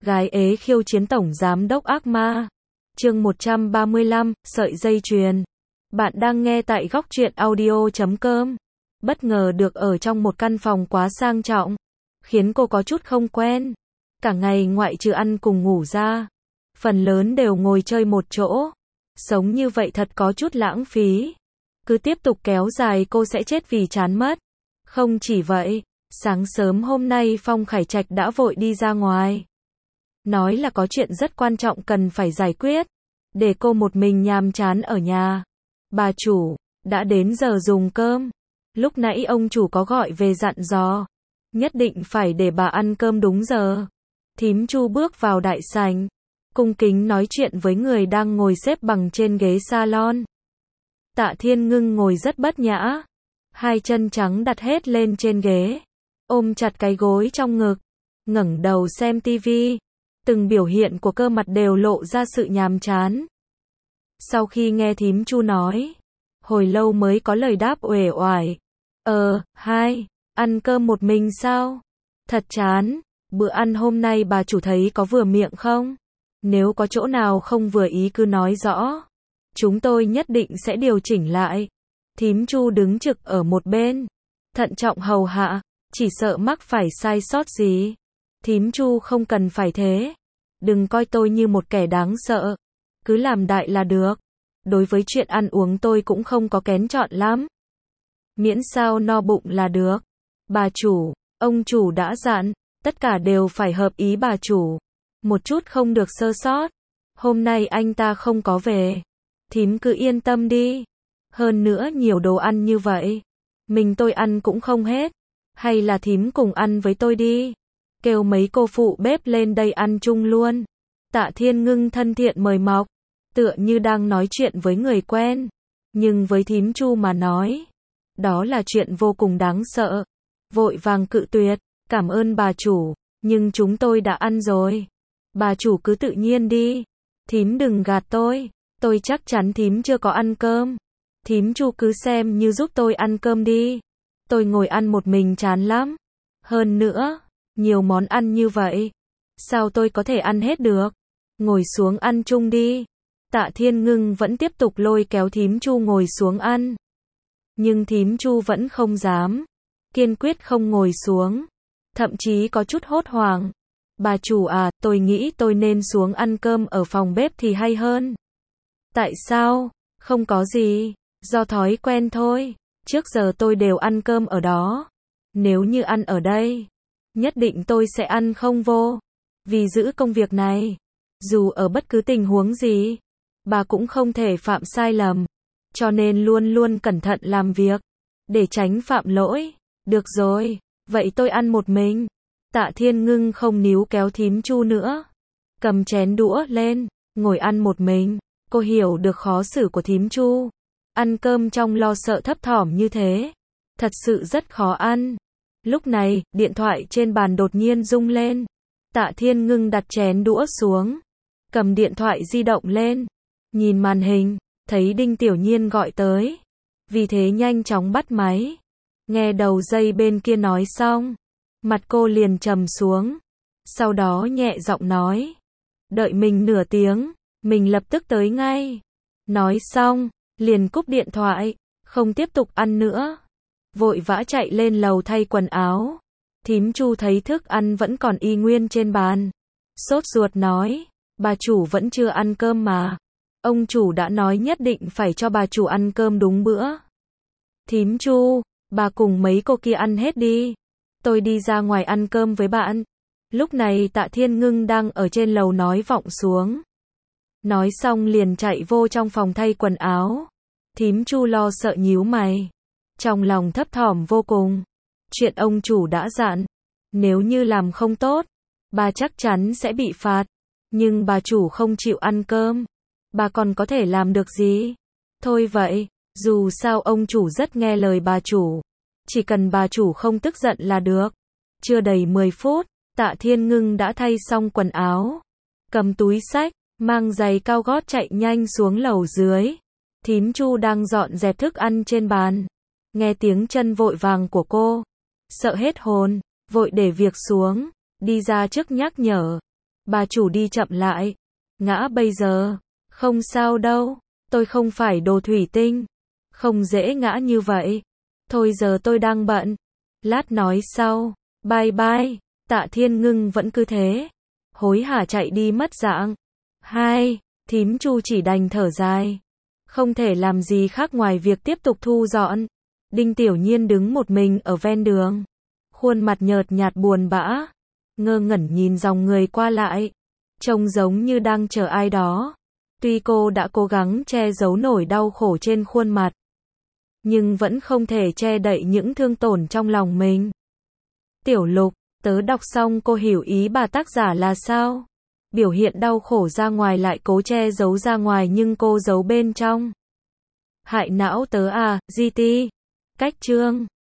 Gái ế khiêu chiến tổng giám đốc ác ma. Chương 135, sợi dây chuyền. Bạn đang nghe tại góc truyện audio.com. Bất ngờ được ở trong một căn phòng quá sang trọng, khiến cô có chút không quen. Cả ngày ngoại trừ ăn cùng ngủ ra, phần lớn đều ngồi chơi một chỗ. Sống như vậy thật có chút lãng phí. Cứ tiếp tục kéo dài cô sẽ chết vì chán mất. Không chỉ vậy, sáng sớm hôm nay Phong Khải Trạch đã vội đi ra ngoài. Nói là có chuyện rất quan trọng cần phải giải quyết. Để cô một mình nhàm chán ở nhà. Bà chủ, đã đến giờ dùng cơm. Lúc nãy ông chủ có gọi về dặn dò. Nhất định phải để bà ăn cơm đúng giờ. Thím Chu bước vào đại sảnh. Cung kính nói chuyện với người đang ngồi xếp bằng trên ghế salon. Tạ Thiên Ngưng ngồi rất bất nhã. Hai chân trắng đặt hết lên trên ghế. Ôm chặt cái gối trong ngực. Ngẩng đầu xem tivi. Từng biểu hiện của cơ mặt đều lộ ra sự nhàm chán. Sau khi nghe thím Chu nói, hồi lâu mới có lời đáp uể oải. Hai, ăn cơm một mình sao? Thật chán, bữa ăn hôm nay bà chủ thấy có vừa miệng không? Nếu có chỗ nào không vừa ý cứ nói rõ. Chúng tôi nhất định sẽ điều chỉnh lại. Thím Chu đứng trực ở một bên, thận trọng hầu hạ, chỉ sợ mắc phải sai sót gì. Thím Chu không cần phải thế. Đừng coi tôi như một kẻ đáng sợ. Cứ làm đại là được. Đối với chuyện ăn uống tôi cũng không có kén chọn lắm. Miễn sao no bụng là được. Bà chủ, ông chủ đã dặn, tất cả đều phải hợp ý bà chủ. Một chút không được sơ sót. Hôm nay anh ta không có về. Thím cứ yên tâm đi. Hơn nữa nhiều đồ ăn như vậy. Mình tôi ăn cũng không hết. Hay là thím cùng ăn với tôi đi. Kêu mấy cô phụ bếp lên đây ăn chung luôn. Tạ Thiên Ngưng thân thiện mời mọc. Tựa như đang nói chuyện với người quen. Nhưng với thím Chu mà nói, đó là chuyện vô cùng đáng sợ. Vội vàng cự tuyệt. Cảm ơn bà chủ, nhưng chúng tôi đã ăn rồi. Bà chủ cứ tự nhiên đi. Thím đừng gạt tôi. Tôi chắc chắn thím chưa có ăn cơm. Thím Chu cứ xem như giúp tôi ăn cơm đi. Tôi ngồi ăn một mình chán lắm. Hơn nữa, nhiều món ăn như vậy. Sao tôi có thể ăn hết được? Ngồi xuống ăn chung đi. Tạ Thiên Ngưng vẫn tiếp tục lôi kéo thím Chu ngồi xuống ăn. Nhưng thím Chu vẫn không dám. Kiên quyết không ngồi xuống. Thậm chí có chút hốt hoảng. Bà chủ à, tôi nghĩ tôi nên xuống ăn cơm ở phòng bếp thì hay hơn. Tại sao? Không có gì. Do thói quen thôi. Trước giờ tôi đều ăn cơm ở đó. Nếu như ăn ở đây, nhất định tôi sẽ ăn không vô. Vì giữ công việc này, dù ở bất cứ tình huống gì, bà cũng không thể phạm sai lầm. Cho nên luôn luôn cẩn thận làm việc, để tránh phạm lỗi. Được rồi, vậy tôi ăn một mình. Tạ Thiên Ngưng không níu kéo thím Chu nữa. Cầm chén đũa lên, ngồi ăn một mình. Cô hiểu được khó xử của thím Chu. Ăn cơm trong lo sợ thấp thỏm như thế, thật sự rất khó ăn. Lúc này, điện thoại trên bàn đột nhiên rung lên. Tạ Thiên Ngưng đặt chén đũa xuống, cầm điện thoại di động lên, nhìn màn hình, thấy Đinh Tiểu Nhiên gọi tới. Vì thế nhanh chóng bắt máy. Nghe đầu dây bên kia nói xong, mặt cô liền trầm xuống. Sau đó nhẹ giọng nói, đợi mình nửa tiếng, mình lập tức tới ngay. Nói xong, liền cúp điện thoại, không tiếp tục ăn nữa. Vội vã chạy lên lầu thay quần áo. Thím Chu thấy thức ăn vẫn còn y nguyên trên bàn. Sốt ruột nói, bà chủ vẫn chưa ăn cơm mà. Ông chủ đã nói nhất định phải cho bà chủ ăn cơm đúng bữa. Thím Chu, bà cùng mấy cô kia ăn hết đi. Tôi đi ra ngoài ăn cơm với bạn. Lúc này Tạ Thiên Ngưng đang ở trên lầu nói vọng xuống. Nói xong liền chạy vô trong phòng thay quần áo. Thím Chu lo sợ nhíu mày. Trong lòng thấp thỏm vô cùng. Chuyện ông chủ đã dặn. Nếu như làm không tốt, bà chắc chắn sẽ bị phạt. Nhưng bà chủ không chịu ăn cơm. Bà còn có thể làm được gì? Thôi vậy, dù sao ông chủ rất nghe lời bà chủ. Chỉ cần bà chủ không tức giận là được. Chưa đầy 10 phút, Tạ Thiên Ngưng đã thay xong quần áo. Cầm túi xách, mang giày cao gót chạy nhanh xuống lầu dưới. Thím Chu đang dọn dẹp thức ăn trên bàn. Nghe tiếng chân vội vàng của cô, sợ hết hồn, vội để việc xuống, đi ra trước nhắc nhở. Bà chủ đi chậm lại. Ngã bây giờ. Không sao đâu. Tôi không phải đồ thủy tinh. Không dễ ngã như vậy. Thôi giờ tôi đang bận. Lát nói sau. Bye bye. Tạ Thiên Ngưng vẫn cứ thế. Hối hả chạy đi mất dạng. Hai. Thím Chu chỉ đành thở dài. Không thể làm gì khác ngoài việc tiếp tục thu dọn. Đinh Tiểu Nhiên đứng một mình ở ven đường. Khuôn mặt nhợt nhạt buồn bã. Ngơ ngẩn nhìn dòng người qua lại. Trông giống như đang chờ ai đó. Tuy cô đã cố gắng che giấu nỗi đau khổ trên khuôn mặt, nhưng vẫn không thể che đậy những thương tổn trong lòng mình. Tiểu Lục, tớ đọc xong cô hiểu ý bà tác giả là sao? Biểu hiện đau khổ ra ngoài lại cố che giấu ra ngoài nhưng cô giấu bên trong. Hại não tớ à, GT. Cách chương